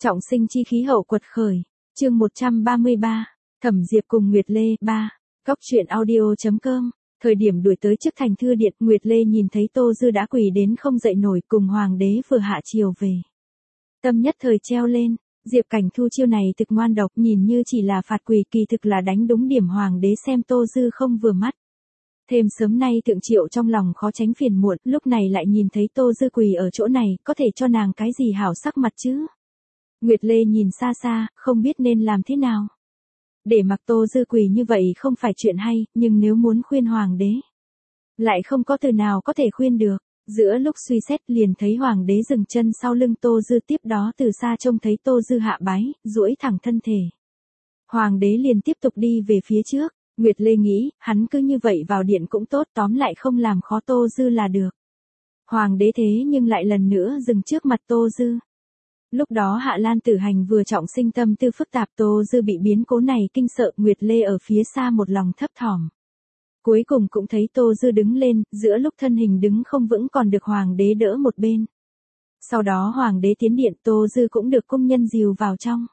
Trọng sinh chi khí hậu quật khởi. Chương 133. Thẩm Diệp cùng Nguyệt Lê 3. Góc truyện audio.com. Thời điểm đuổi tới trước thành thư điện, Nguyệt Lê nhìn thấy Tô Dư đã quỳ đến không dậy nổi, cùng hoàng đế vừa hạ triều về. Tâm nhất thời treo lên, Diệp Cảnh Thu chiêu này thực ngoan độc, nhìn như chỉ là phạt quỳ, kỳ thực là đánh đúng điểm hoàng đế xem Tô Dư không vừa mắt. Thêm sớm nay Thượng Triệu trong lòng khó tránh phiền muộn, lúc này lại nhìn thấy Tô Dư quỳ ở chỗ này, có thể cho nàng cái gì hảo sắc mặt chứ? Nguyệt Lê nhìn xa xa, không biết nên làm thế nào. Để mặc Tô Dư quỳ như vậy không phải chuyện hay, nhưng nếu muốn khuyên hoàng đế, lại không có từ nào có thể khuyên được. Giữa lúc suy xét liền thấy hoàng đế dừng chân sau lưng Tô Dư, tiếp đó từ xa trông thấy Tô Dư hạ bái, duỗi thẳng thân thể. Hoàng đế liền tiếp tục đi về phía trước. Nguyệt Lê nghĩ, hắn cứ như vậy vào điện cũng tốt, tóm lại không làm khó Tô Dư là được. Hoàng đế thế nhưng lại lần nữa dừng trước mặt Tô Dư. Lúc đó Hạ Lan Tử Hành vừa trọng sinh, tâm tư phức tạp, Tô Dư bị biến cố này kinh sợ, Nguyệt Lê ở phía xa một lòng thấp thỏm. Cuối cùng cũng thấy Tô Dư đứng lên, giữa lúc thân hình đứng không vững còn được hoàng đế đỡ một bên. Sau đó hoàng đế tiến điện, Tô Dư cũng được cung nhân dìu vào trong.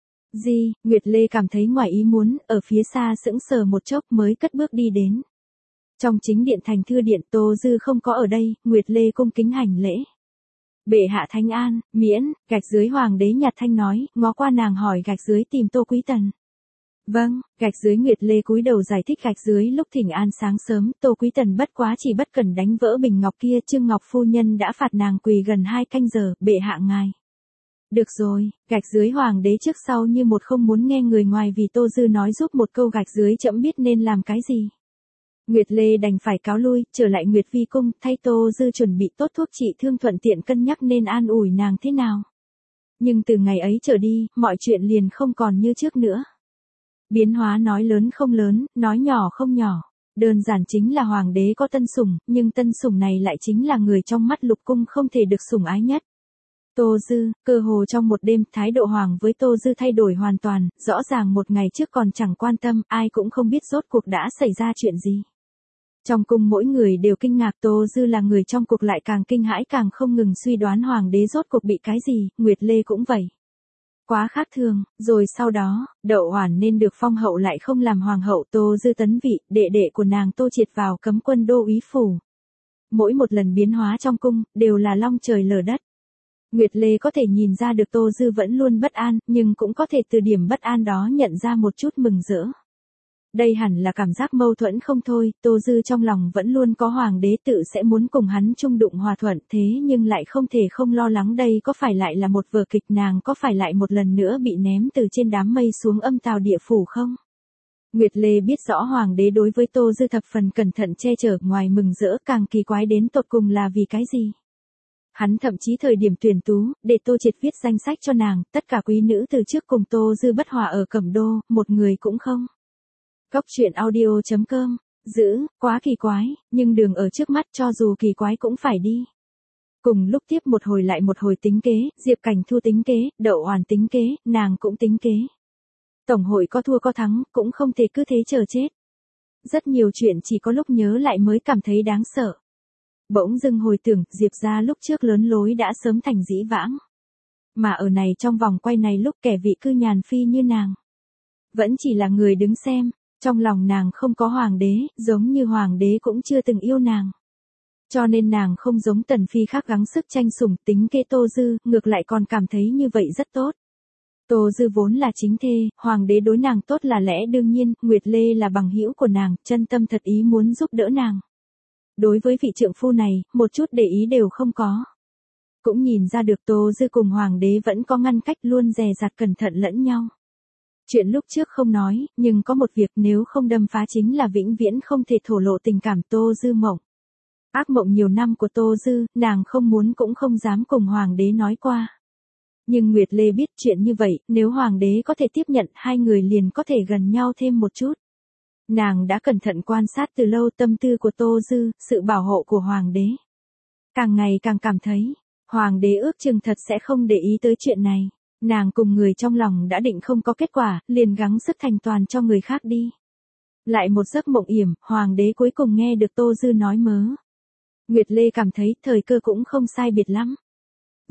Nguyệt Lê cảm thấy ngoài ý muốn, ở phía xa sững sờ một chốc mới cất bước đi đến. Trong chính điện thành thư điện, Tô Dư không có ở đây, Nguyệt Lê cung kính hành lễ. Bệ hạ thánh an, miễn, gạch dưới hoàng đế nhạt thanh nói, ngó qua nàng hỏi gạch dưới tìm Tô Quý Tần. Vâng, gạch dưới Nguyệt Lê cúi đầu giải thích gạch dưới lúc thỉnh an sáng sớm, Tô Quý Tần bất quá chỉ bất cẩn đánh vỡ bình ngọc kia, Trương Ngọc phu nhân đã phạt nàng quỳ gần 2 canh giờ, bệ hạ ngài. Được rồi, gạch dưới hoàng đế trước sau như một không muốn nghe người ngoài, vì Tô Dư nói giúp một câu gạch dưới chậm biết nên làm cái gì. Nguyệt Lê đành phải cáo lui, trở lại Nguyệt Vi cung, thay Tô Dư chuẩn bị tốt thuốc trị thương, thuận tiện cân nhắc nên an ủi nàng thế nào. Nhưng từ ngày ấy trở đi, mọi chuyện liền không còn như trước nữa. Biến hóa nói lớn không lớn, nói nhỏ không nhỏ. Đơn giản chính là hoàng đế có tân sủng, nhưng tân sủng này lại chính là người trong mắt lục cung không thể được sủng ái nhất. Tô Dư, cơ hồ trong một đêm, thái độ hoàng với Tô Dư thay đổi hoàn toàn, rõ ràng một ngày trước còn chẳng quan tâm, ai cũng không biết rốt cuộc đã xảy ra chuyện gì. Trong cung mỗi người đều kinh ngạc, Tô Dư là người trong cuộc lại càng kinh hãi, càng không ngừng suy đoán hoàng đế rốt cuộc bị cái gì, Nguyệt Lê cũng vậy. Quá khác thường, rồi sau đó, Đậu Oản nên được phong hậu lại không làm hoàng hậu, Tô Dư tấn vị, đệ đệ của nàng Tô Triệt vào cấm quân đô úy phủ. Mỗi một lần biến hóa trong cung, đều là long trời lở đất. Nguyệt Lê có thể nhìn ra được Tô Dư vẫn luôn bất an, nhưng cũng có thể từ điểm bất an đó nhận ra một chút mừng rỡ. Đây hẳn là cảm giác mâu thuẫn không thôi, Tô Dư trong lòng vẫn luôn có hoàng đế tự sẽ muốn cùng hắn chung đụng hòa thuận, thế nhưng lại không thể không lo lắng đây có phải lại là một vở kịch, nàng có phải lại một lần nữa bị ném từ trên đám mây xuống âm tào địa phủ không? Nguyệt Lê biết rõ hoàng đế đối với Tô Dư thập phần cẩn thận che chở, ngoài mừng rỡ càng kỳ quái đến tột cùng là vì cái gì? Hắn thậm chí thời điểm tuyển tú, để Tô Triệt viết danh sách cho nàng, tất cả quý nữ từ trước cùng Tô Dư bất hòa ở Cẩm Đô, một người cũng không. Góc truyện audio.com. Quá kỳ quái, nhưng đường ở trước mắt, cho dù kỳ quái cũng phải đi. Cùng lúc tiếp một hồi lại một hồi tính kế, Diệp Cảnh Thu tính kế, Đậu Oản tính kế, nàng cũng tính kế. Tổng hội có thua có thắng, cũng không thể cứ thế chờ chết. Rất nhiều chuyện chỉ có lúc nhớ lại mới cảm thấy đáng sợ. Bỗng dưng hồi tưởng, Diệp gia lúc trước lớn lối đã sớm thành dĩ vãng. Mà ở này trong vòng quay này, lúc kẻ vị cư nhàn phi như nàng, vẫn chỉ là người đứng xem. Trong lòng nàng không có hoàng đế, giống như hoàng đế cũng chưa từng yêu nàng. Cho nên nàng không giống Tần Phi khác gắng sức tranh sủng tính kế Tô Dư, ngược lại còn cảm thấy như vậy rất tốt. Tô Dư vốn là chính thê, hoàng đế đối nàng tốt là lẽ đương nhiên, Nguyệt Lê là bằng hữu của nàng, chân tâm thật ý muốn giúp đỡ nàng. Đối với vị trượng phu này, một chút để ý đều không có. Cũng nhìn ra được Tô Dư cùng hoàng đế vẫn có ngăn cách, luôn dè dặt cẩn thận lẫn nhau. Chuyện lúc trước không nói, nhưng có một việc nếu không đâm phá chính là vĩnh viễn không thể thổ lộ tình cảm. Tô Dư mộng. Ác mộng nhiều năm của Tô Dư, nàng không muốn cũng không dám cùng hoàng đế nói qua. Nhưng Nguyệt Lê biết chuyện như vậy, nếu hoàng đế có thể tiếp nhận, hai người liền có thể gần nhau thêm một chút. Nàng đã cẩn thận quan sát từ lâu tâm tư của Tô Dư, sự bảo hộ của hoàng đế. Càng ngày càng cảm thấy, hoàng đế ước chừng thật sẽ không để ý tới chuyện này. Nàng cùng người trong lòng đã định không có kết quả, liền gắng sức thành toàn cho người khác đi. Lại một giấc mộng yểm, hoàng đế cuối cùng nghe được Tô Dư nói mớ. Nguyệt Lê cảm thấy thời cơ cũng không sai biệt lắm.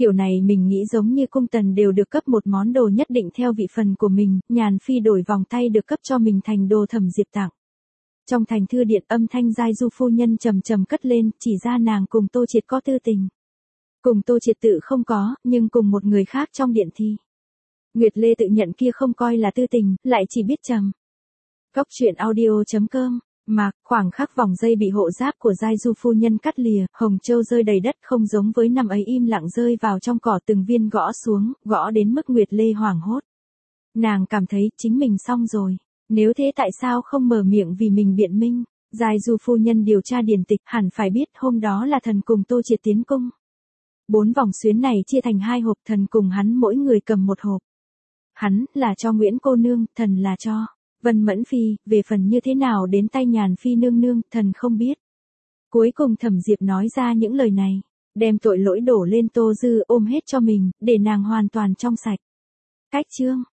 Kiểu này mình nghĩ giống như cung tần đều được cấp một món đồ nhất định theo vị phần của mình, Nhàn Phi đổi vòng tay được cấp cho mình thành đồ Thẩm Diệp tặng. Trong thành thư điện âm thanh giai du phu nhân trầm trầm cất lên, chỉ ra nàng cùng Tô Triệt có tư tình. Cùng Tô Triệt tự không có, nhưng cùng một người khác trong điện thi. Nguyệt Lê tự nhận kia không coi là tư tình, lại chỉ biết trầm. Góc truyện audio.com. Mà, khoảng khắc vòng dây bị hộ giáp của giai du phu nhân cắt lìa, hồng châu rơi đầy đất không giống với năm ấy im lặng rơi vào trong cỏ từng viên gõ xuống, gõ đến mức Nguyệt Lê hoảng hốt. Nàng cảm thấy chính mình xong rồi. Nếu thế tại sao không mở miệng vì mình biện minh? Giai du phu nhân điều tra điển tịch hẳn phải biết hôm đó là thần cùng Tô Triệt tiến cung. 4 vòng xuyến này chia thành 2 hộp, thần cùng hắn mỗi người cầm một hộp. Hắn là cho Nguyễn cô nương, thần là cho Vân Mẫn Phi, về phần như thế nào đến tay Nhàn Phi nương nương, thần không biết. Cuối cùng Thẩm Diệp nói ra những lời này, đem tội lỗi đổ lên Tô Dư ôm hết cho mình, để nàng hoàn toàn trong sạch. Cách chương